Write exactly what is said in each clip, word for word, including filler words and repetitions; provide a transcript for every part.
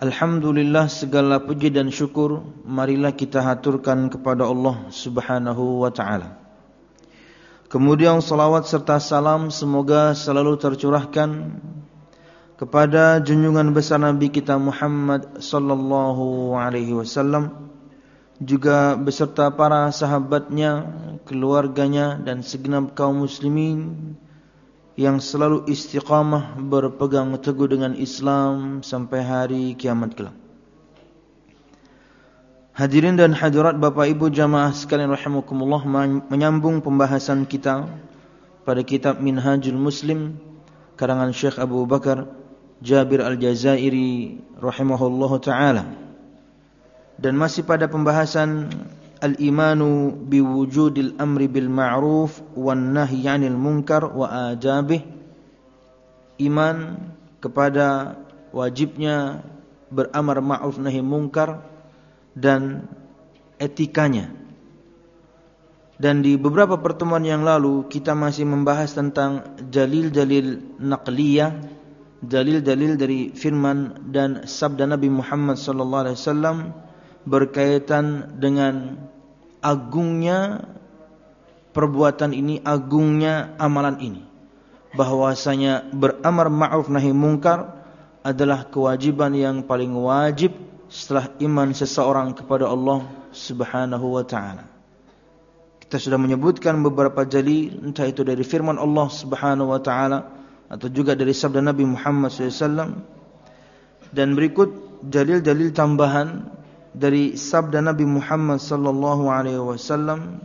Alhamdulillah, segala puji dan syukur marilah kita haturkan kepada Allah Subhanahu wa ta'ala. Kemudian salawat serta salam semoga selalu tercurahkan kepada junjungan besar Nabi kita Muhammad sallallahu alaihi wasallam, juga beserta para sahabatnya, keluarganya dan segenap kaum muslimin yang selalu istiqamah berpegang teguh dengan Islam sampai hari kiamat kelak. Hadirin dan hadirat Bapak Ibu jamaah sekalian rahimakumullah, menyambung pembahasan kita pada kitab Minhajul Muslim karangan Syekh Abu Bakar Jabir Al-Jazairi rahimahullahu taala, dan masih pada pembahasan al-imanu biwujudil amri bil ma'ruf wan nahyi 'anil munkar wa adabih. Iman kepada wajibnya beramar ma'ruf nahi munkar dan etikanya. Dan di beberapa pertemuan yang lalu kita masih membahas tentang dalil-dalil naqliyah, dalil-dalil dari firman dan sabda Nabi Muhammad sallallahu alaihi wasallam berkaitan dengan agungnya perbuatan ini, agungnya amalan ini, bahwasanya beramar ma'ruf nahi munkar adalah kewajiban yang paling wajib setelah iman seseorang kepada Allah Subhanahu wa ta'ala. Kita sudah menyebutkan beberapa dalil, entah itu dari firman Allah Subhanahu wa ta'ala atau juga dari sabda Nabi Muhammad sallallahu alaihi wasallam. Dan berikut dalil-dalil tambahan dari sabda Nabi Muhammad sallallahu alaihi wasallam,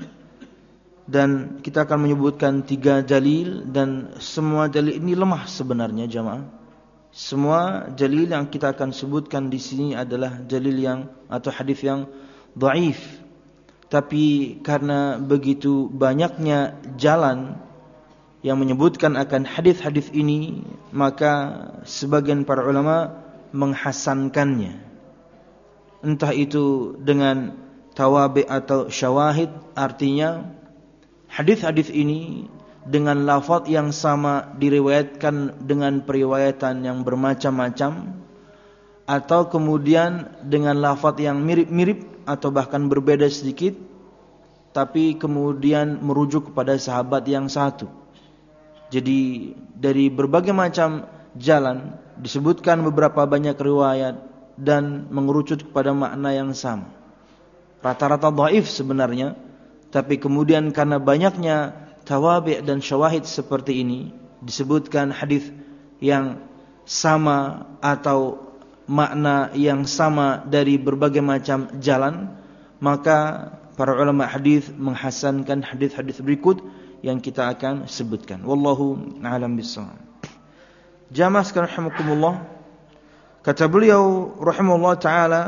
dan kita akan menyebutkan tiga dalil, dan semua dalil ini lemah sebenarnya jamaah. Semua dalil yang kita akan sebutkan di sini adalah dalil yang atau hadis yang dhaif. Tapi karena begitu banyaknya jalan yang menyebutkan akan hadis-hadis ini, maka sebagian para ulama menghasankannya, entah itu dengan tawabi atau syawahid, artinya hadis-hadis ini dengan lafaz yang sama diriwayatkan dengan periwayatan yang bermacam-macam, atau kemudian dengan lafaz yang mirip-mirip atau bahkan berbeda sedikit, tapi kemudian merujuk kepada sahabat yang satu. Jadi dari berbagai macam jalan disebutkan beberapa banyak riwayat dan mengerucut kepada makna yang sama. Rata-rata dhaif sebenarnya, tapi kemudian karena banyaknya tawabi' dan syawahid seperti ini, disebutkan hadis yang sama atau makna yang sama dari berbagai macam jalan, maka para ulama hadis menghasankan hadis-hadis berikut yang kita akan sebutkan. Wallahu a'lam bishawab. Jamaah sekalian rahimakumullah, kata beliau rahimahullah ta'ala,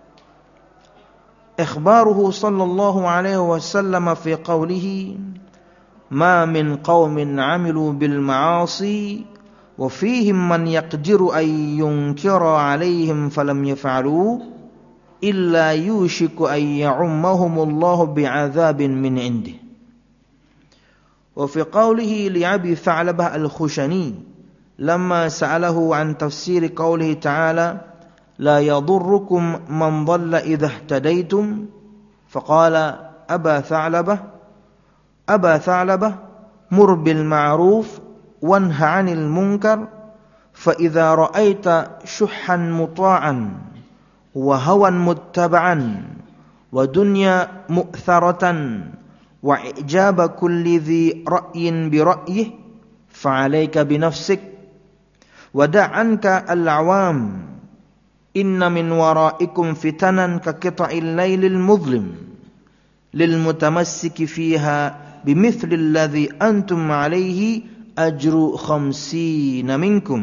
ikhbaruhu sallallahu alaihi wasallam fi qawlihi ma min qawmin amilu bil ma'asi wa fihim man yaqdiru an yunkira alaihim falam yaf'alu illa yushiku an ya'ummahumullahu bi'adzabin min indih. Wa fi qawlihi li Abi Tha'labah al-Khushani لما سأله عن تفسير قوله تعالى لا يضركم من ضل إذا اهتديتم فقال أبا ثعلبة أبا ثعلبة مر بالمعروف وانه عن المنكر فإذا رأيت شحا مطاعا وهوى متبعا ودنيا مؤثرة وإعجاب كل ذي رأي برأيه فعليك بنفسك ودع عنك العوام إن من ورائكم فتنا كقطع الليل المظلم للمتمسك فيها بمثل الذي أنتم عليه أجر خمسين منكم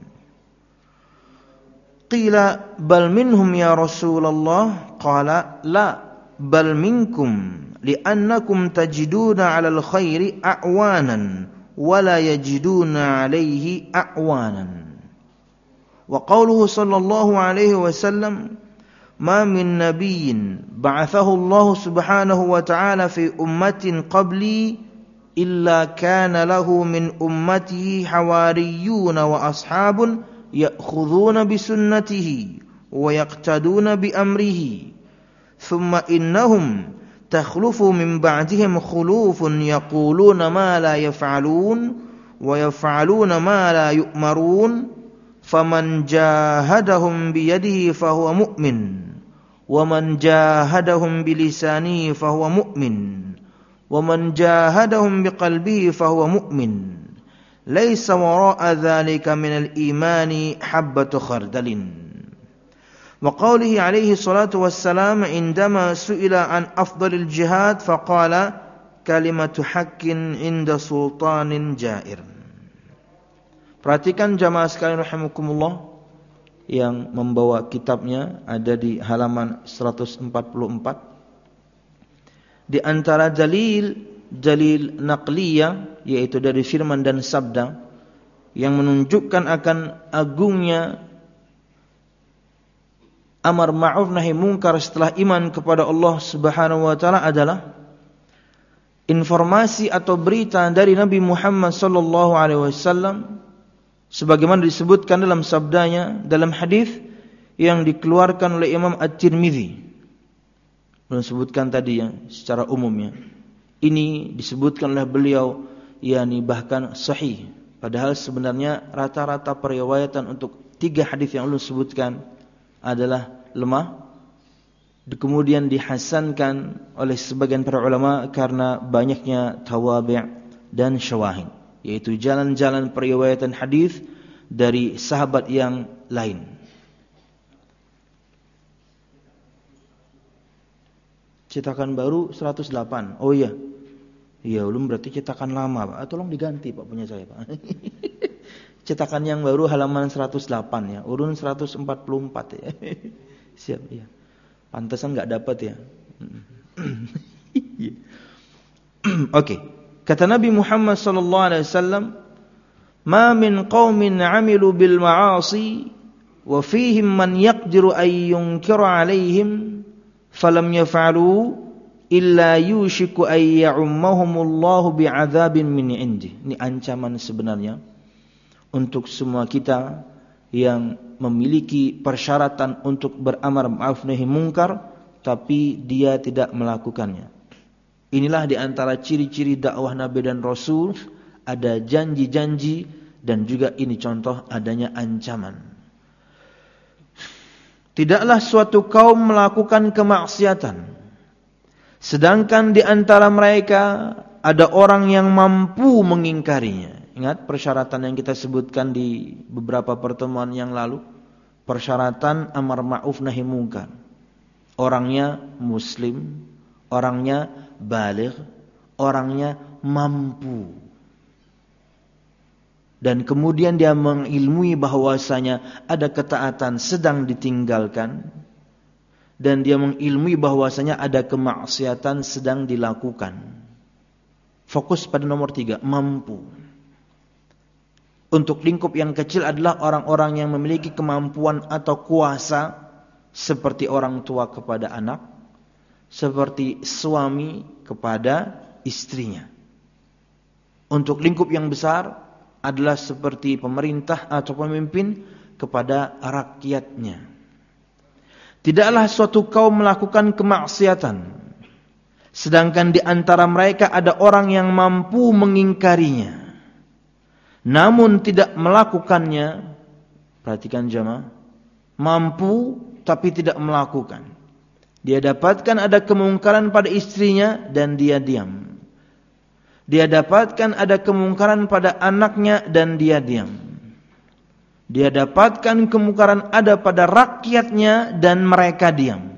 قيل بل منهم يا رسول الله قال لا بل منكم لأنكم تجدون على الخير أعوانا ولا يجدون عليه أعوانا. وقوله صلى الله عليه وسلم ما من نبي بعثه الله سبحانه وتعالى في أمة قبلي إلا كان له من أمته حواريون وأصحاب يأخذون بسنته wa yaqtaduna bi amrihi thumma innahum takhlufu min ba'dihim khulufun yaquluna ma la yaf'alun wa yaf'aluna ma la yu'marun faman jahadahum bi yadihi fahuwa mu'min wa man jahadahum bi lisanihi fahuwa mu'min wa man jahadahum bi qalbihi fahuwa mu'min laisa wara'a dzalika minal imani habbatu khardalin. Wa qawlihi alaihi salatu wassalam indama su'ila an afdalil jihad faqala kalimatu haqqin inda sultanin jair. Perhatikan jamaah sekalian rahimakumullah yang membawa kitabnya, ada di halaman seratus empat puluh empat. Di antara dalil dalil naqliyah, yaitu dari firman dan sabda yang menunjukkan akan agungnya amar ma'ruf nahi munkar setelah iman kepada Allah Subhanahu wa taala adalah informasi atau berita dari Nabi Muhammad sallallahu alaihi wasallam sebagaimana disebutkan dalam sabdanya dalam hadis yang dikeluarkan oleh Imam At-Tirmidzi. Belum sebutkan tadi ya secara umumnya. Ini disebutkan oleh beliau, yakni bahkan sahih. Padahal sebenarnya rata-rata periwayatan untuk tiga hadis yang ulun sebutkan adalah lemah. Kemudian dihasankan oleh sebagian para ulama karena banyaknya tawabi' dan syawahid, yaitu jalan-jalan periwayatan hadis dari sahabat yang lain. Cetakan baru seratus delapan. Oh iya. Iya, ulun berarti cetakan lama, Pak. Tolong diganti, Pak, punya saya, Pak. Cetakan yang baru halaman seratus delapan ya. Ulun seratus empat puluh empat ya. Siap, ya. Pantesan enggak dapat ya. Oke. Kata Nabi Muhammad sallallahu alaihi wasallam, "Ma min qaumin 'amilu bil ma'asi wa fihim man yaqdiru ay yunkira 'alaihim falam yaf'alu illa yushiku ay ya'ummahumullahu bi'adzabin min 'indi." Ini ancaman sebenarnya untuk semua kita yang memiliki persyaratan untuk beramar ma'ruf nahi munkar tapi dia tidak melakukannya. Inilah di antara ciri-ciri dakwah Nabi dan Rasul, ada janji-janji dan juga ini contoh adanya ancaman. Tidaklah suatu kaum melakukan kemaksiatan sedangkan di antara mereka ada orang yang mampu mengingkarinya. Ingat persyaratan yang kita sebutkan di beberapa pertemuan yang lalu. Persyaratan amar ma'ruf nahi munkar. Orangnya muslim, orangnya baligh, orangnya mampu. Dan kemudian dia mengilmui bahwasanya ada ketaatan sedang ditinggalkan. Dan dia mengilmui bahwasanya ada kemaksiatan sedang dilakukan. Fokus pada nomor tiga, mampu. Untuk lingkup yang kecil adalah orang-orang yang memiliki kemampuan atau kuasa seperti orang tua kepada anak, seperti suami kepada istrinya. Untuk lingkup yang besar adalah seperti pemerintah atau pemimpin kepada rakyatnya. Tidaklah suatu kaum melakukan kemaksiatan sedangkan di antara mereka ada orang yang mampu mengingkarinya namun tidak melakukannya. Perhatikan jemaah, mampu tapi tidak melakukan. Dia dapatkan ada kemungkaran pada istrinya dan dia diam. Dia dapatkan ada kemungkaran pada anaknya dan dia diam. Dia dapatkan kemungkaran ada pada rakyatnya dan mereka diam.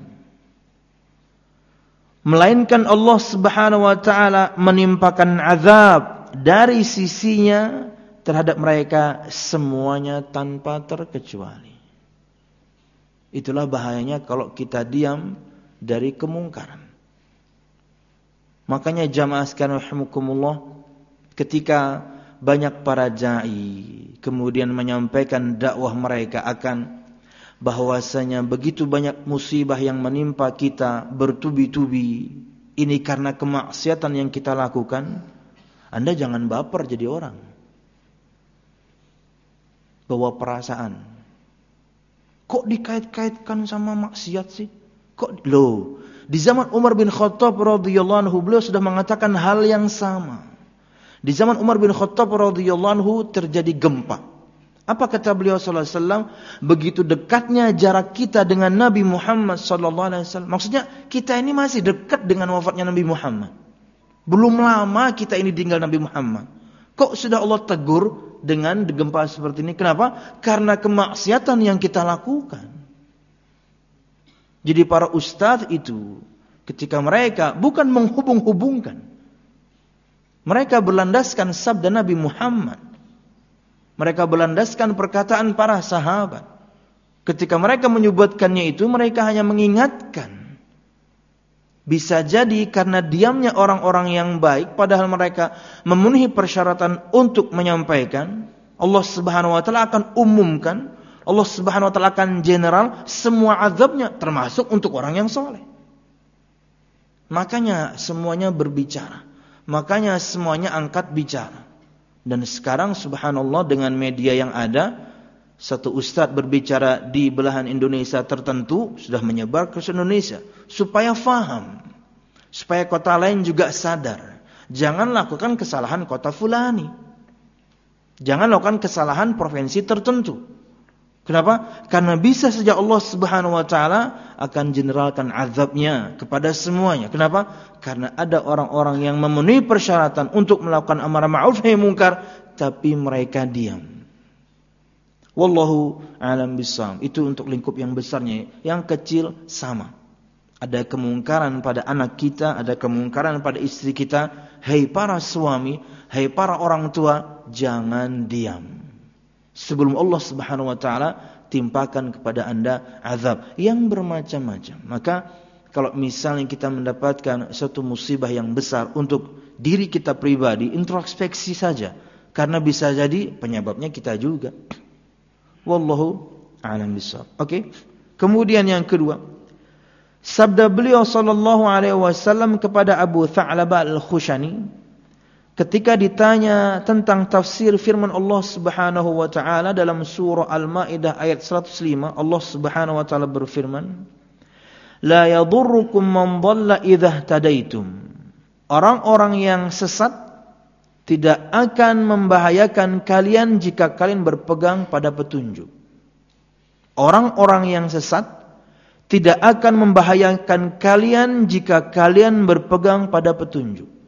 Melainkan Allah Subhanahu wa taala menimpakan azab dari sisinya terhadap mereka semuanya tanpa terkecuali. Itulah bahayanya kalau kita diam dari kemungkaran. Makanya jamaah sekalian rahimakumullah, ketika banyak para dai kemudian menyampaikan dakwah mereka akan bahwasanya begitu banyak musibah yang menimpa kita bertubi-tubi, ini karena kemaksiatan yang kita lakukan, Anda jangan baper jadi orang. Bawa perasaan. Kok dikait-kaitkan sama maksiat sih? Kok loh, di zaman Umar bin Khattab radhiyallahu anhu beliau sudah mengatakan hal yang sama. Di zaman Umar bin Khattab radhiyallahu anhu terjadi gempa. Apa kata beliau sallallahu alaihi wasallam? Begitu dekatnya jarak kita dengan Nabi Muhammad sallallahu alaihi wasallam. Maksudnya kita ini masih dekat dengan wafatnya Nabi Muhammad. Belum lama kita ini tinggal Nabi Muhammad. Kok sudah Allah tegur dengan gempa seperti ini? Kenapa? Karena kemaksiatan yang kita lakukan. Jadi para ustadz itu ketika mereka bukan menghubung-hubungkan, mereka berlandaskan sabda Nabi Muhammad. Mereka berlandaskan perkataan para sahabat. Ketika mereka menyebutkannya itu, mereka hanya mengingatkan. Bisa jadi karena diamnya orang-orang yang baik, padahal mereka memenuhi persyaratan untuk menyampaikan, Allah Subhanahu wa taala akan umumkan, Allah Subhanahu wa taala akan general semua azabnya, termasuk untuk orang yang soleh. Makanya semuanya berbicara. Makanya semuanya angkat bicara. Dan sekarang subhanallah dengan media yang ada, satu ustadz berbicara di belahan Indonesia tertentu sudah menyebar ke seluruh Indonesia supaya faham, supaya kota lain juga sadar. Jangan lakukan kesalahan kota fulani. Jangan lakukan kesalahan provinsi tertentu. Kenapa? Karena bisa saja Allah Subhanahu wa taala akan generalkan azabnya kepada semuanya. Kenapa? Karena ada orang-orang yang memenuhi persyaratan untuk melakukan amar ma'ruf nahi munkar tapi mereka diam. Wallahu a'lam bishawab. Itu untuk lingkup yang besarnya. Yang kecil sama. Ada kemungkaran pada anak kita, ada kemungkaran pada istri kita. Hai para suami, hai para orang tua, jangan diam. Sebelum Allah Subhanahu wa taala timpakan kepada Anda azab yang bermacam-macam. Maka kalau misalnya kita mendapatkan satu musibah yang besar untuk diri kita pribadi, introspeksi saja. Karena bisa jadi penyebabnya kita juga. Wallahu a'lam bishawab. Oke. Kemudian yang kedua, sabda beliau sallallahu alaihi wasallam kepada Abu Tha'labah Al-Khushani ketika ditanya tentang tafsir firman Allah Subhanahu wa taala dalam surah Al-Maidah ayat seratus lima, Allah Subhanahu wa taala berfirman, "La yadhurrukum man dhalla idza tadaitum." Orang-orang yang sesat tidak akan membahayakan kalian jika kalian berpegang pada petunjuk. Orang-orang yang sesat tidak akan membahayakan kalian jika kalian berpegang pada petunjuk.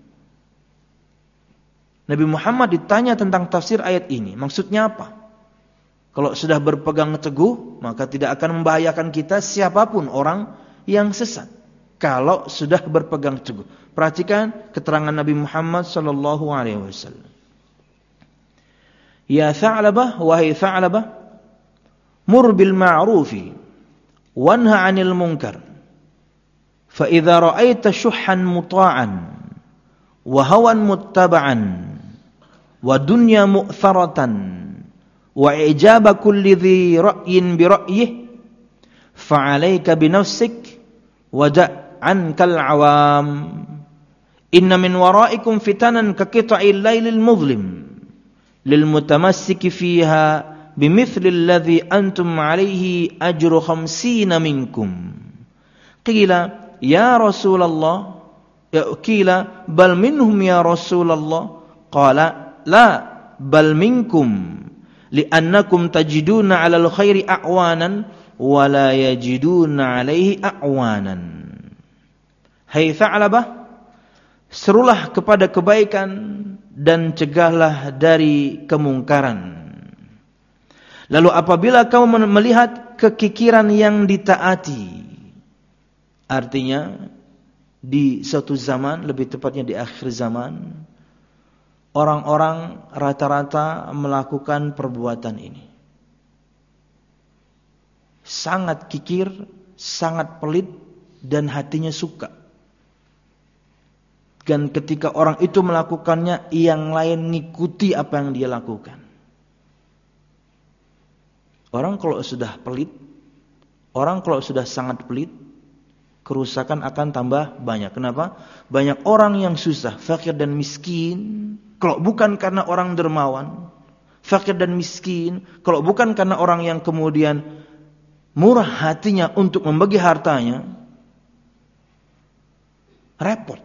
Nabi Muhammad ditanya tentang tafsir ayat ini. Maksudnya apa? Kalau sudah berpegang teguh, maka tidak akan membahayakan kita siapapun orang yang sesat. Kalau sudah berpegang teguh. Perhatikan keterangan Nabi Muhammad sallallahu alaihi wasallam. Ya Tha'labah, wahai Tha'labah, mur bil ma'rufi wanha 'anil munkar. Fa idza ra'aita syuhhan muta'an wa hawan muttaba'an wa dunya mu'tharatan wa ijaba kulli dhi ra'yin bi ra'yihi fa'alayka bi nafsik wa da'ankal 'awam inna min wara'ikum fitanan ka qita'il laylil mudhlim lil mutamassiki fiha bimithli alladhi antum 'alayhi ajru khamsina minkum qila ya Rasulullah ya qila bal minhum ya Rasulullah qala la bal minkum li'annakum tajiduna 'alal khairi a'wanan wa la yajiduna 'alaihi a'wanan. Hai Tha'labah, serulah kepada kebaikan dan cegahlah dari kemungkaran. Lalu apabila kamu melihat kekikiran yang ditaati, artinya di suatu zaman, lebih tepatnya di akhir zaman, orang-orang rata-rata melakukan perbuatan ini. Sangat kikir, sangat pelit, dan hatinya suka. Dan ketika orang itu melakukannya, yang lain ngikuti apa yang dia lakukan. Orang kalau sudah pelit, orang kalau sudah sangat pelit, kerusakan akan tambah banyak. Kenapa? Banyak orang yang susah, fakir dan miskin. Kalau bukan karena orang dermawan, fakir dan miskin, kalau bukan karena orang yang kemudian murah hatinya untuk membagi hartanya, repot.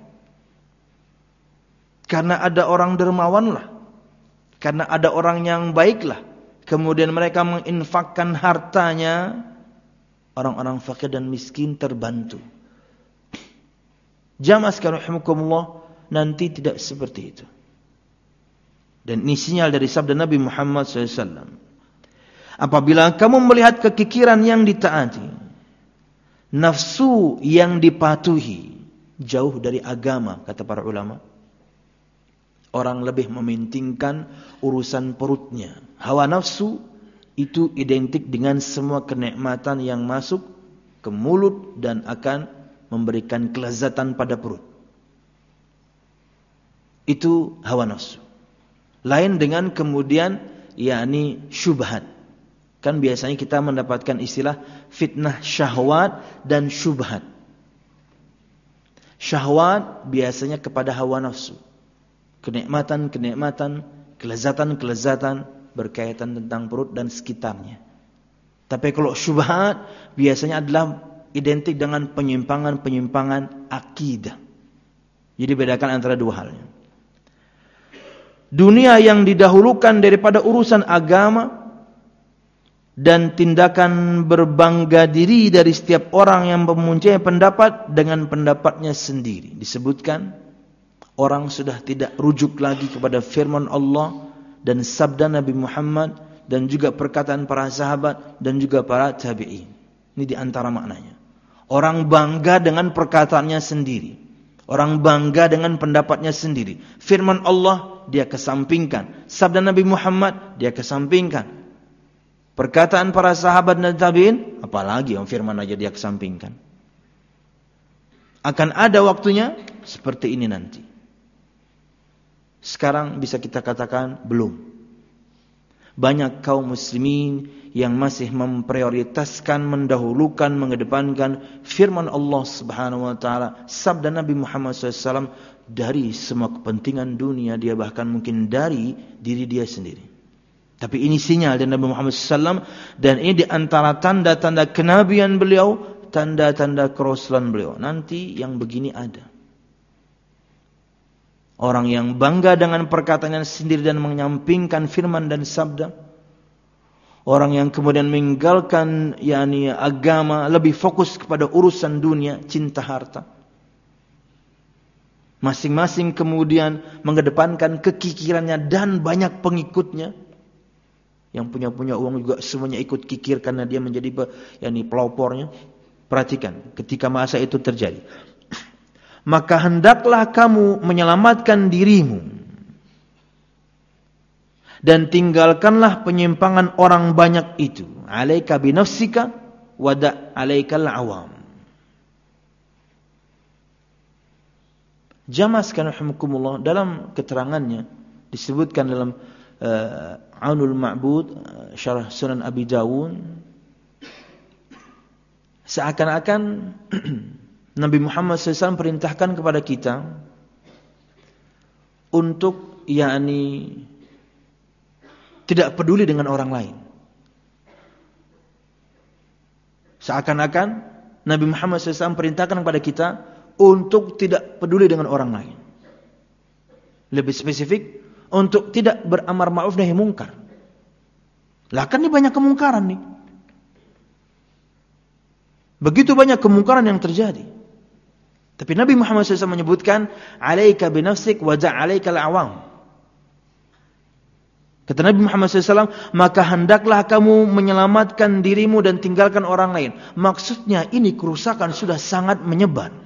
Karena ada orang dermawan lah, karena ada orang yang baik lah, kemudian mereka menginfakkan hartanya, orang-orang fakir dan miskin terbantu. Jamaah sekalian rahimakumullah, nanti tidak seperti itu. Dan ini sinyal dari sabda Nabi Muhammad shallallahu alaihi wasallam. Apabila kamu melihat kekikiran yang ditaati, nafsu yang dipatuhi, jauh dari agama, kata para ulama. Orang lebih mementingkan urusan perutnya. Hawa nafsu itu identik dengan semua kenikmatan yang masuk ke mulut dan akan memberikan kelezatan pada perut. Itu hawa nafsu. Lain dengan kemudian yakni syubhat. Kan biasanya kita mendapatkan istilah fitnah syahwat dan syubhat. Syahwat biasanya kepada hawa nafsu. Kenikmatan-kenikmatan, kelezatan-kelezatan berkaitan tentang perut dan sekitarnya. Tapi kalau syubhat biasanya adalah identik dengan penyimpangan-penyimpangan akidah. Jadi bedakan antara dua halnya. Dunia yang didahulukan daripada urusan agama dan tindakan berbangga diri dari setiap orang yang mempunyai pendapat dengan pendapatnya sendiri. Disebutkan orang sudah tidak rujuk lagi kepada firman Allah dan sabda Nabi Muhammad dan juga perkataan para sahabat dan juga para tabi'in. Ini di antara maknanya. Orang bangga dengan perkataannya sendiri. Orang bangga dengan pendapatnya sendiri. Firman Allah dia kesampingkan. Sabda Nabi Muhammad dia kesampingkan. Perkataan para sahabat dan tabi'in, apalagi yang firman aja dia kesampingkan. Akan ada waktunya seperti ini nanti. Sekarang bisa kita katakan belum. Banyak kaum muslimin yang masih memprioritaskan, mendahulukan, mengedepankan firman Allah Subhanahu wa taala, sabda Nabi Muhammad shallallahu alaihi wasallam dari semua kepentingan dunia, dia bahkan mungkin dari diri dia sendiri. Tapi ini sinyal dari Nabi Muhammad shallallahu alaihi wasallam, dan ini di antara tanda-tanda kenabian beliau, tanda-tanda kerasulan beliau. Nanti yang begini ada. Orang yang bangga dengan perkataannya sendiri dan menyampingkan firman dan sabda. Orang yang kemudian meninggalkan yakni agama, lebih fokus kepada urusan dunia, cinta harta. Masing-masing kemudian mengedepankan kekikirannya dan banyak pengikutnya. Yang punya-punya uang juga semuanya ikut kikir karena dia menjadi yakni pelopornya. Perhatikan ketika masa itu terjadi. Maka hendaklah kamu menyelamatkan dirimu dan tinggalkanlah penyimpangan orang banyak itu. Alaika binafsika wada' alaikal awam. Jamaah sekalian rahimakumullah, dalam keterangannya disebutkan dalam uh, Aunul Ma'bud, uh, Syarah Sunan Abi Dawud, seakan-akan Nabi Muhammad shallallahu alaihi wasallam perintahkan kepada kita untuk yakni tidak peduli dengan orang lain. Seakan-akan Nabi Muhammad shallallahu alaihi wasallam perintahkan kepada kita untuk tidak peduli dengan orang lain. Lebih spesifik, untuk tidak beramar ma'ruf nahi mungkar. Lah kan ini banyak kemungkaran nih. Begitu banyak kemungkaran yang terjadi. Tapi Nabi Muhammad shallallahu alaihi wasallam menyebutkan, alaika binafsik wa ja'alaikal awam. Kata Nabi Muhammad shallallahu alaihi wasallam, maka hendaklah kamu menyelamatkan dirimu dan tinggalkan orang lain. Maksudnya ini kerusakan sudah sangat menyebar.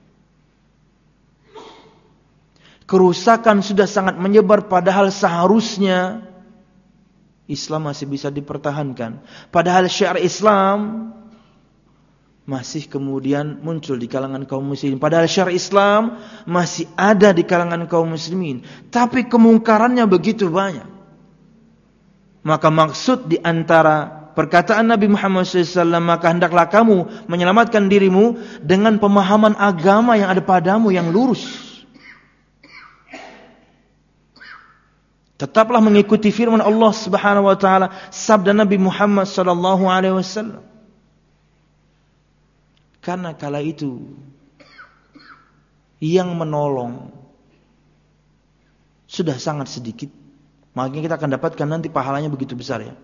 Kerusakan sudah sangat menyebar, padahal seharusnya Islam masih bisa dipertahankan. Padahal syiar Islam masih kemudian muncul di kalangan kaum muslimin. Padahal syariat Islam masih ada di kalangan kaum muslimin. Tapi kemungkarannya begitu banyak. Maka maksud di antara perkataan Nabi Muhammad shallallahu alaihi wasallam, maka hendaklah kamu menyelamatkan dirimu dengan pemahaman agama yang ada padamu yang lurus. Tetaplah mengikuti firman Allah Subhanahu wa taala, sabda Nabi Muhammad sallallahu alaihi wasallam. Karena kala itu yang menolong sudah sangat sedikit, makanya kita akan dapatkan nanti pahalanya begitu besar ya.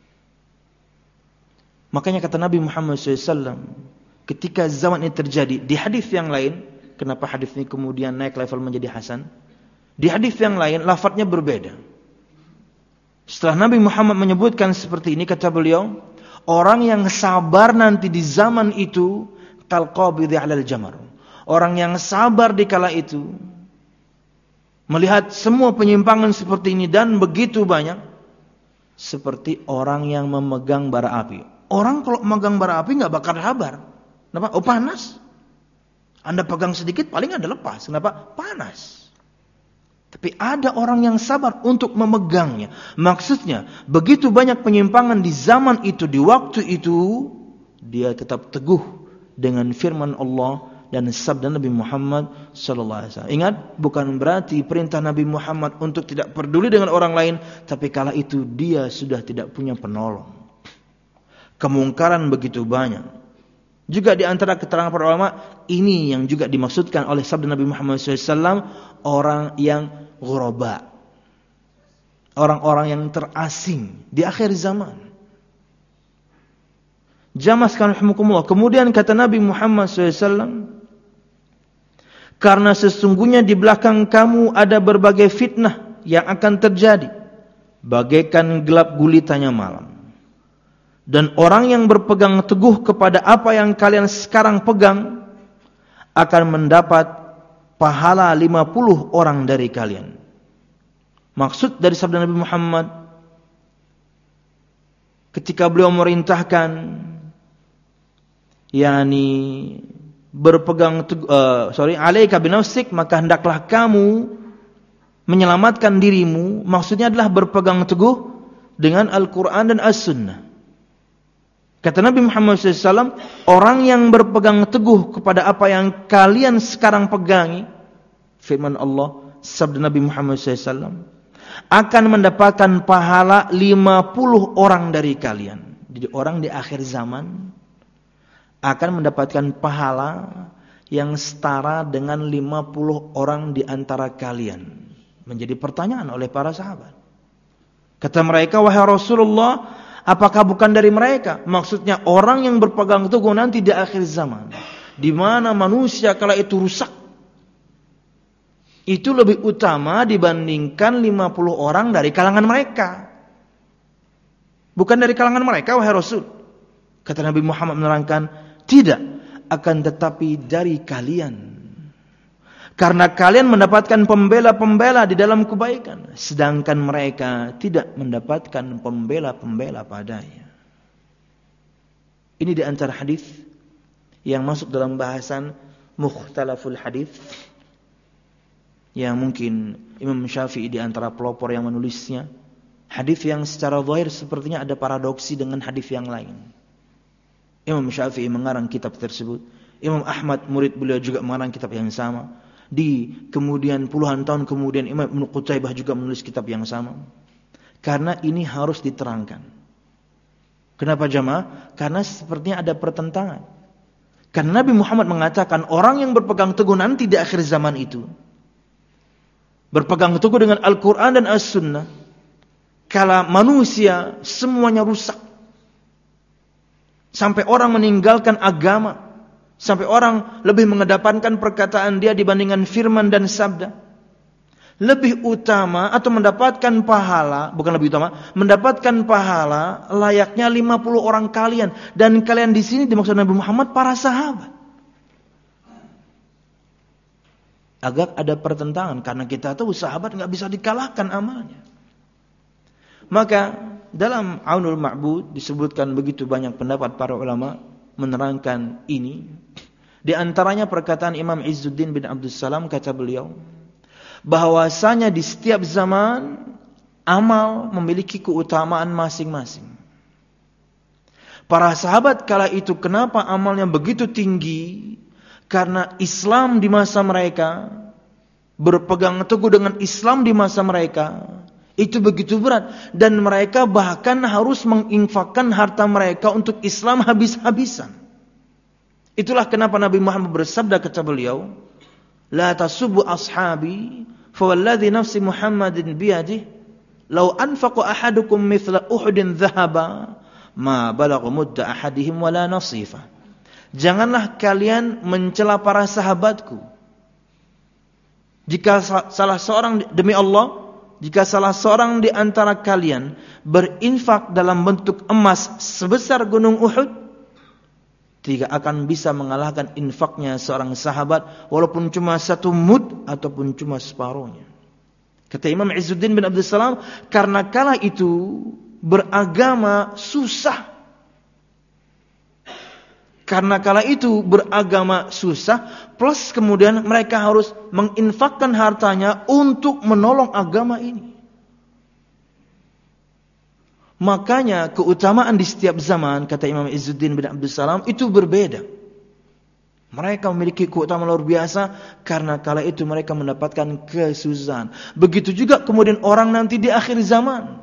Makanya kata Nabi Muhammad shallallahu alaihi wasallam ketika zaman ini terjadi, di hadis yang lain, kenapa hadis ini kemudian naik level menjadi hasan? Di hadis yang lain lafadznya berbeda. Setelah Nabi Muhammad menyebutkan seperti ini, kata beliau, orang yang sabar nanti di zaman itu kalqabidhi 'alal jamar. Orang yang sabar di kala itu melihat semua penyimpangan seperti ini dan begitu banyak, seperti orang yang memegang bara api. Orang kalau memegang bara api nggak bakal sabar. Kenapa? Oh panas. Anda pegang sedikit paling Anda lepas. Kenapa? Panas. Tapi ada orang yang sabar untuk memegangnya. Maksudnya, begitu banyak penyimpangan di zaman itu, di waktu itu, dia tetap teguh dengan firman Allah dan sabda Nabi Muhammad sallallahu alaihi wasallam. Ingat, bukan berarti perintah Nabi Muhammad untuk tidak peduli dengan orang lain, tapi kala itu dia sudah tidak punya penolong. Kemungkaran begitu banyak. Juga di antara keterangan para ulama, ini yang juga dimaksudkan oleh sabda Nabi Muhammad sallallahu alaihi wasallam, orang yang ghuraba. Orang-orang yang terasing di akhir zaman. Jamaah sekalian rahimakumullah. Kemudian kata Nabi Muhammad sallallahu alaihi wasallam, karena sesungguhnya di belakang kamu ada berbagai fitnah yang akan terjadi, bagaikan gelap gulitanya malam. Dan orang yang berpegang teguh kepada apa yang kalian sekarang pegang akan mendapat pahala lima puluh orang dari kalian. Maksud dari sabda Nabi Muhammad ketika beliau merintahkan yakni berpegang teguh, uh, sorry, alaika binafsik, maka hendaklah kamu menyelamatkan dirimu. Maksudnya adalah berpegang teguh dengan Al-Quran dan As-Sunnah. Kata Nabi Muhammad shallallahu alaihi wasallam, orang yang berpegang teguh kepada apa yang kalian sekarang pegangi, firman Allah, sabda Nabi Muhammad shallallahu alaihi wasallam, akan mendapatkan pahala lima puluh orang dari kalian. Jadi orang di akhir zaman akan mendapatkan pahala yang setara dengan lima puluh orang di antara kalian. Menjadi pertanyaan oleh para sahabat. Kata mereka, wahai Rasulullah, apakah bukan dari mereka? Maksudnya orang yang berpegang teguh nanti di akhir zaman, di mana manusia kala itu rusak, itu lebih utama dibandingkan lima puluh orang dari kalangan mereka. Bukan dari kalangan mereka, wahai Rasul. Kata Nabi Muhammad menerangkan, tidak, akan tetapi dari kalian. Karena kalian mendapatkan pembela-pembela di dalam kebaikan, sedangkan mereka tidak mendapatkan pembela-pembela padanya. Ini di antara hadis yang masuk dalam bahasan mukhtalaful hadis, yang mungkin Imam Syafi'i di antara pelopor yang menulisnya, hadis yang secara zahir sepertinya ada paradoksi dengan hadis yang lain. Imam Syafi'i mengarang kitab tersebut. Imam Ahmad murid beliau juga mengarang kitab yang sama. Di kemudian puluhan tahun kemudian Imam Ibnu Qutaibah juga menulis kitab yang sama. Karena ini harus diterangkan. Kenapa jamaah? Karena sepertinya ada pertentangan. Karena Nabi Muhammad mengatakan orang yang berpegang teguh nanti di akhir zaman itu, berpegang teguh dengan Al-Quran dan As-Sunnah, kala manusia semuanya rusak. Sampai orang meninggalkan agama, sampai orang lebih mengedepankan perkataan dia dibandingkan firman dan sabda. Lebih utama atau mendapatkan pahala, bukan lebih utama, mendapatkan pahala layaknya lima puluh orang kalian. Dan kalian di sini dimaksud Nabi Muhammad para sahabat. Agak ada pertentangan karena kita tahu sahabat enggak bisa dikalahkan amalnya. Maka dalam Aunul Ma'bud disebutkan begitu banyak pendapat para ulama menerangkan ini. Di antaranya perkataan Imam Izzuddin bin Abdus Salam, kata beliau, bahwasanya di setiap zaman amal memiliki keutamaan masing-masing. Para sahabat kala itu kenapa amalnya begitu tinggi? Karena Islam di masa mereka, berpegang teguh dengan Islam di masa mereka, itu begitu berat. Dan mereka bahkan harus menginfakkan harta mereka untuk Islam habis-habisan. Itulah kenapa Nabi Muhammad bersabda kata beliau, la tasubbu ashabi fa walladhi nafsi Muhammadin biyadihi law anfaqa ahadukum mithla Uhudin dhahaba ma balagha mudda ahadihim wala nasifa. Janganlah kalian mencela para sahabatku. Jika salah seorang, demi Allah, jika salah seorang di antara kalian berinfak dalam bentuk emas sebesar gunung Uhud, tidak akan bisa mengalahkan infaknya seorang sahabat walaupun cuma satu mud ataupun cuma separuhnya. Kata Imam Izzuddin bin Abdul Salam, karena kala itu beragama susah. Karena kala itu beragama susah, plus kemudian mereka harus menginfakkan hartanya untuk menolong agama ini. Makanya keutamaan di setiap zaman, kata Imam Izzuddin bin Abdul Salam, itu berbeda. Mereka memiliki keutamaan luar biasa karena kala itu mereka mendapatkan kesusahan. Begitu juga kemudian orang nanti di akhir zaman,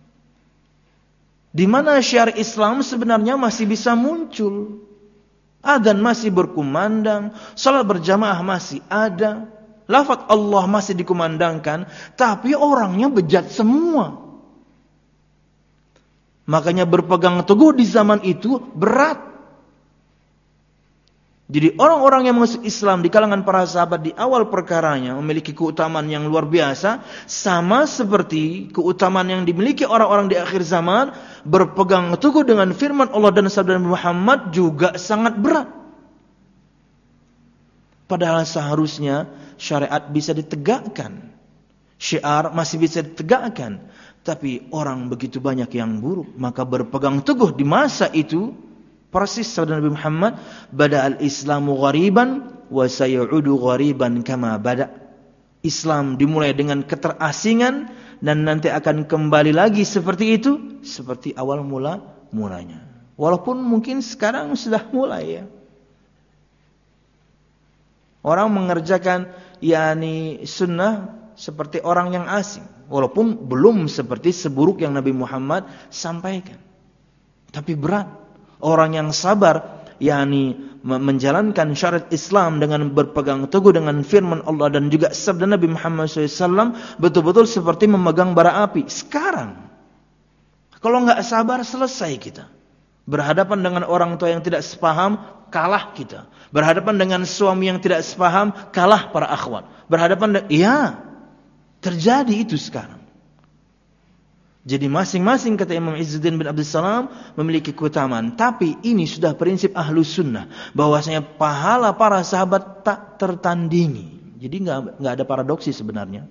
di mana syiar Islam sebenarnya masih bisa muncul. Adzan masih berkumandang, salat berjamaah masih ada, lafaz Allah masih dikumandangkan, tapi orangnya bejat semua. Makanya berpegang teguh di zaman itu berat. Jadi orang-orang yang masuk Islam di kalangan para sahabat di awal perkaranya memiliki keutamaan yang luar biasa, sama seperti keutamaan yang dimiliki orang-orang di akhir zaman. Berpegang teguh dengan firman Allah dan sabda Nabi Muhammad juga sangat berat. Padahal seharusnya syariat bisa ditegakkan, syiar masih bisa ditegakkan. Tapi orang begitu banyak yang buruk, maka berpegang teguh di masa itu persis sabda Nabi Muhammad, bada'al islamu ghariban wa sayu'udu ghariban kama bada'. Islam dimulai dengan keterasingan dan nanti akan kembali lagi seperti itu, seperti awal mula mulanya. Walaupun mungkin sekarang sudah mulai ya. Orang mengerjakan yakni sunnah seperti orang yang asing. Walaupun belum seperti seburuk yang Nabi Muhammad sampaikan. Tapi berat. Orang yang sabar, yakni menjalankan syariat Islam dengan berpegang teguh dengan firman Allah dan juga sabda Nabi Muhammad shallallahu alaihi wasallam, betul-betul seperti memegang bara api. Sekarang, kalau nggak sabar, selesai kita. Berhadapan dengan orang tua yang tidak sepaham, kalah kita. Berhadapan dengan suami yang tidak sepaham, kalah para akhwat. Berhadapan dengan, iya, terjadi itu sekarang. Jadi masing-masing, kata Imam Izzuddin bin Abdul Salam, memiliki keutamaan. Tapi ini sudah prinsip Ahlus Sunnah, bahwasanya pahala para sahabat tak tertandingi. Jadi nggak nggak ada paradoksi sebenarnya.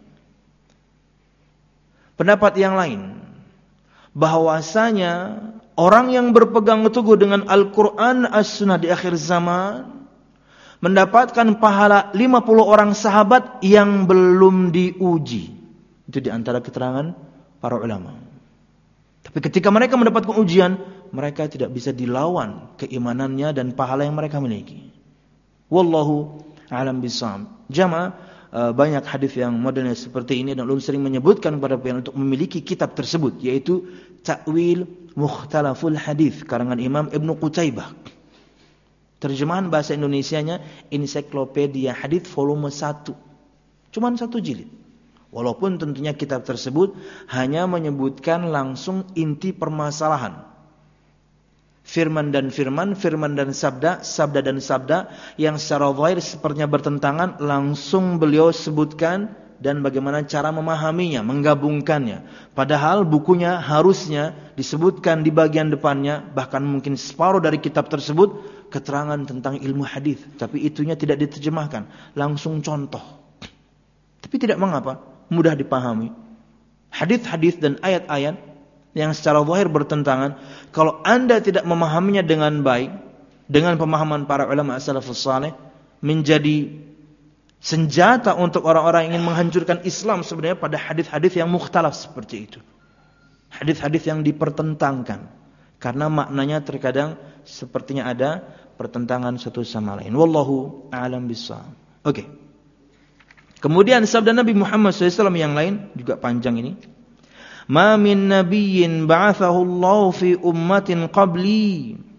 Pendapat yang lain, bahwasanya orang yang berpegang teguh dengan Al-Quran As-Sunnah di akhir zaman mendapatkan pahala lima puluh orang sahabat yang belum diuji. Itu di antara keterangan para ulama. Tapi ketika mereka mendapatkan ujian, mereka tidak bisa dilawan keimanannya dan pahala yang mereka miliki. Wallahu a'lam bishawab. Jamaah, banyak hadis yang modelnya seperti ini dan ulun sering menyebutkan kepada kalian untuk memiliki kitab tersebut, yaitu Ta'wil Mukhtalaful Hadis karangan Imam Ibnu Qutaibah. Terjemahan bahasa Indonesianya Ensiklopedia Hadis volume satu. Cuman satu jilid. Walaupun tentunya kitab tersebut hanya menyebutkan langsung inti permasalahan. Firman dan firman, firman dan sabda, sabda dan sabda yang secara zahir sepertinya bertentangan, langsung beliau sebutkan dan bagaimana cara memahaminya, menggabungkannya. Padahal bukunya harusnya disebutkan di bagian depannya, bahkan mungkin separuh dari kitab tersebut, keterangan tentang ilmu hadis. Tapi itunya tidak diterjemahkan, langsung contoh. Tapi tidak mengapa. Mudah dipahami. Hadis-hadis dan ayat-ayat yang secara zahir bertentangan, kalau Anda tidak memahaminya dengan baik, dengan pemahaman para ulama salafus saleh, menjadi senjata untuk orang-orang yang ingin menghancurkan Islam sebenarnya pada hadis-hadis yang mukhtalaf seperti itu. Hadis-hadis yang dipertentangkan. Karena maknanya terkadang sepertinya ada pertentangan satu sama lain. Wallahu a'lam bishawab. Oke. Okay. Kemudian sabda Nabi Muhammad shallallahu alaihi wasallam yang lain juga panjang ini. Ma min nabiyyin ba'athahu Allah fi ummatin qabli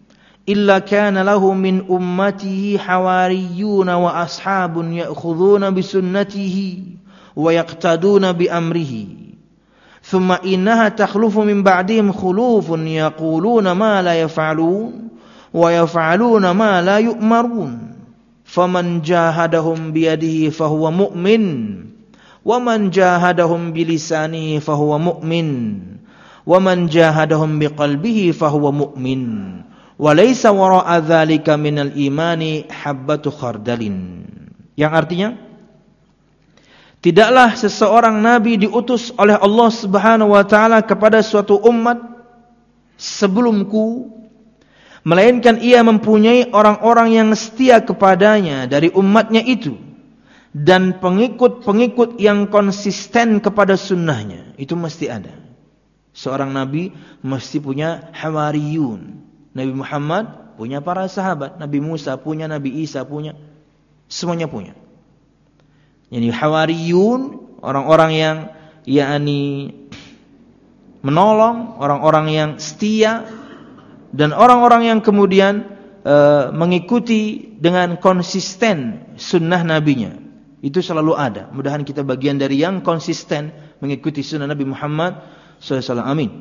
illa kana lahu min ummatihi hawariyuna wa ashabun ya'khuduna bi sunnatihi wa yaqtaduna bi amrihi thumma innaha takhlufu min ba'dihim khulufun yaquluna ma la yaf'alun wa yaf'aluna ma la yu'marun faman jahadahum biyadihi fahuwa mu'min wa man jahadahum bilisanihi fahuwa mu'min wa man jahadahum biqalbihi fahuwa mu'min wa laysa wara'a dzalika minal imani habbatu khardalin. Yang artinya, tidaklah seseorang nabi diutus oleh Allah Subhanahu wa taala kepada suatu umat sebelumku, melainkan ia mempunyai orang-orang yang setia kepadanya dari umatnya itu dan pengikut-pengikut yang konsisten kepada sunnahnya. Itu mesti ada. Seorang nabi mesti punya hawariyun. Nabi Muhammad punya para sahabat, Nabi Musa punya, Nabi Isa punya, semuanya punya. Jadi hawariyun, orang-orang yang yakni menolong, orang-orang yang setia, dan orang-orang yang kemudian e, mengikuti dengan konsisten sunnah nabinya. Itu selalu ada. Mudah-mudahan kita bagian dari yang konsisten mengikuti sunnah Nabi Muhammad shallallahu alaihi wasallam. Amin.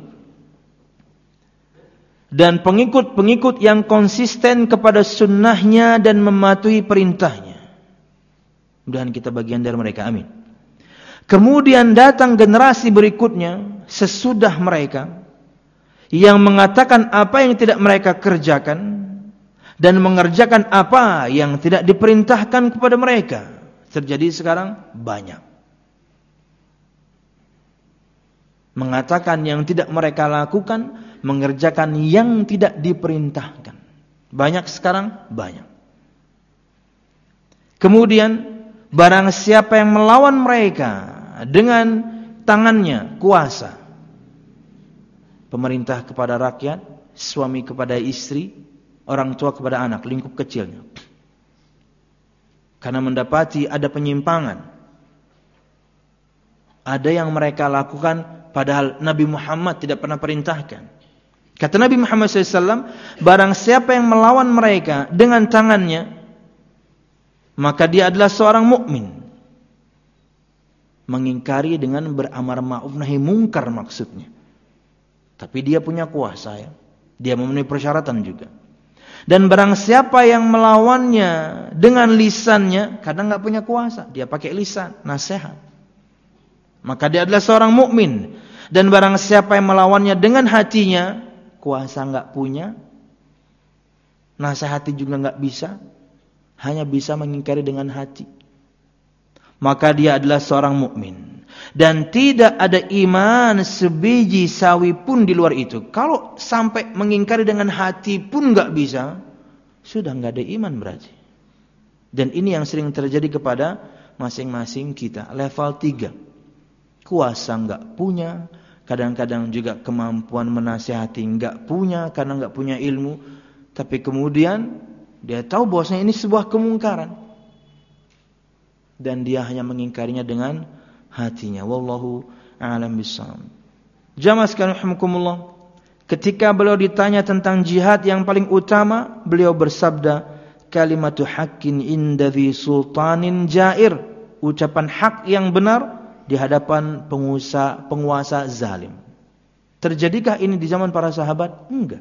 Dan pengikut-pengikut yang konsisten kepada sunnahnya dan mematuhi perintahnya. Mudah-mudahan kita bagian dari mereka. Amin. Kemudian datang generasi berikutnya sesudah mereka yang mengatakan apa yang tidak mereka kerjakan dan mengerjakan apa yang tidak diperintahkan kepada mereka. Terjadi sekarang banyak. Mengatakan yang tidak mereka lakukan, mengerjakan yang tidak diperintahkan. Banyak sekarang, banyak. Kemudian barang siapa yang melawan mereka dengan tangannya, kuasa, pemerintah kepada rakyat, suami kepada istri, orang tua kepada anak, lingkup kecilnya, karena mendapati ada penyimpangan, ada yang mereka lakukan padahal Nabi Muhammad tidak pernah perintahkan. Kata Nabi Muhammad shallallahu alaihi wasallam, barang siapa yang melawan mereka dengan tangannya, maka dia adalah seorang mukmin. Mengingkari dengan beramar ma'ruf nahi mungkar maksudnya. Tapi dia punya kuasa ya. Dia memenuhi persyaratan juga. Dan barang siapa yang melawannya dengan lisannya, kadang enggak punya kuasa, dia pakai lisan, nasihat, maka dia adalah seorang mukmin. Dan barang siapa yang melawannya dengan hatinya, kuasa enggak punya, nasihati juga enggak bisa, hanya bisa mengingkari dengan hati, maka dia adalah seorang mukmin. Dan tidak ada iman sebiji sawi pun di luar itu. Kalau sampai mengingkari dengan hati pun enggak bisa, sudah enggak ada iman berarti. Dan ini yang sering terjadi kepada masing-masing kita. Level tiga. Kuasa enggak punya, kadang-kadang juga kemampuan menasihati enggak punya karena enggak punya ilmu. Tapi kemudian dia tahu bahwasanya ini sebuah kemungkaran, dan dia hanya mengingkarinya dengan hatinya. Wallahu a'lam bishawab. Jamaah sekalian rahimakumullah, ketika beliau ditanya tentang jihad yang paling utama, beliau bersabda, kalimatu haqqin inda dhi sultanin jair, ucapan hak yang benar di hadapan penguasa penguasa zalim. Terjadikah ini di zaman para sahabat? Enggak.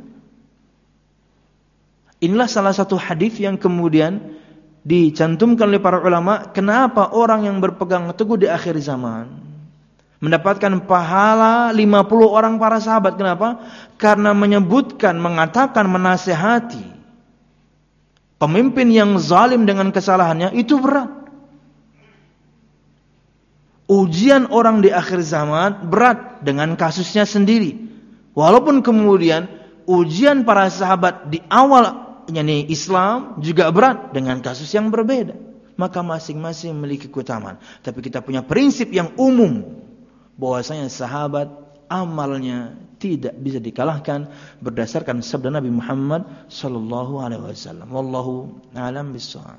Inilah salah satu hadis yang kemudian dicantumkan oleh para ulama, kenapa orang yang berpegang teguh di akhir zaman mendapatkan pahala lima puluh orang para sahabat. Kenapa? Karena menyebutkan, mengatakan, menasihati pemimpin yang zalim dengan kesalahannya itu berat. Ujian orang di akhir zaman berat dengan kasusnya sendiri. Walaupun kemudian ujian para sahabat di awal yakni Islam juga berat dengan kasus yang berbeda. Maka masing-masing memiliki keutamaan. Tapi kita punya prinsip yang umum, bahwasanya sahabat amalnya tidak bisa dikalahkan berdasarkan sabda Nabi Muhammad sallallahu alaihi wasallam. Wallahu a'lam bishawab.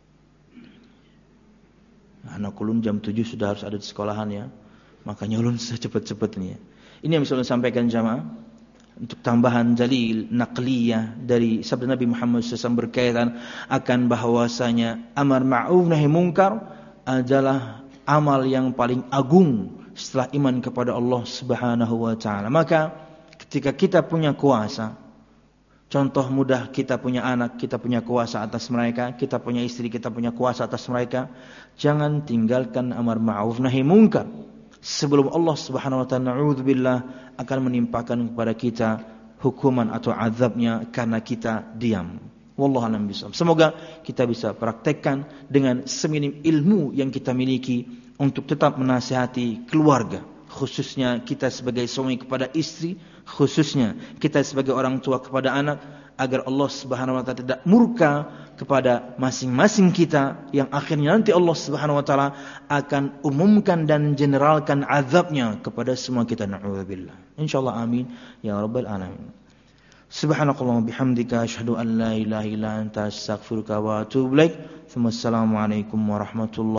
Anak ulun jam tujuh sudah harus ada di sekolahan ya. Makanya ulun secepat-cepat ini ya. Ini yang bisa ulun sampaikan jamaah. untuk tambahan dalil naqliyah dari sabda Nabi Muhammad shallallahu alaihi wasallam berkaitan akan bahwasanya amar ma'ruf nahi munkar adalah amal yang paling agung setelah iman kepada Allah Subhanahu wa taala. Maka ketika kita punya kuasa, contoh mudah, kita punya anak, kita punya kuasa atas mereka, kita punya istri, kita punya kuasa atas mereka, jangan tinggalkan amar ma'ruf nahi munkar sebelum Allah Subhanahu wa taala na'udzubillah akan menimpakan kepada kita hukuman atau azabnya karena kita diam. Wallahu a'lam bishawab. Semoga kita bisa praktekkan dengan seminim ilmu yang kita miliki untuk tetap menasihati keluarga, khususnya kita sebagai suami kepada istri, khususnya kita sebagai orang tua kepada anak, agar Allah Subhanahu wa taala tidak murka kepada masing-masing kita yang akhirnya nanti Allah Subhanahu wa taala akan umumkan dan generalkan azabnya kepada semua kita, na'udzubillah. Insyaallah amin ya rabbal alamin. Subhanakallahumma bihamdika asyhadu an la ilaha illa anta astaghfiruka wa atubu ilaik. Wassalamualaikum warahmatullahi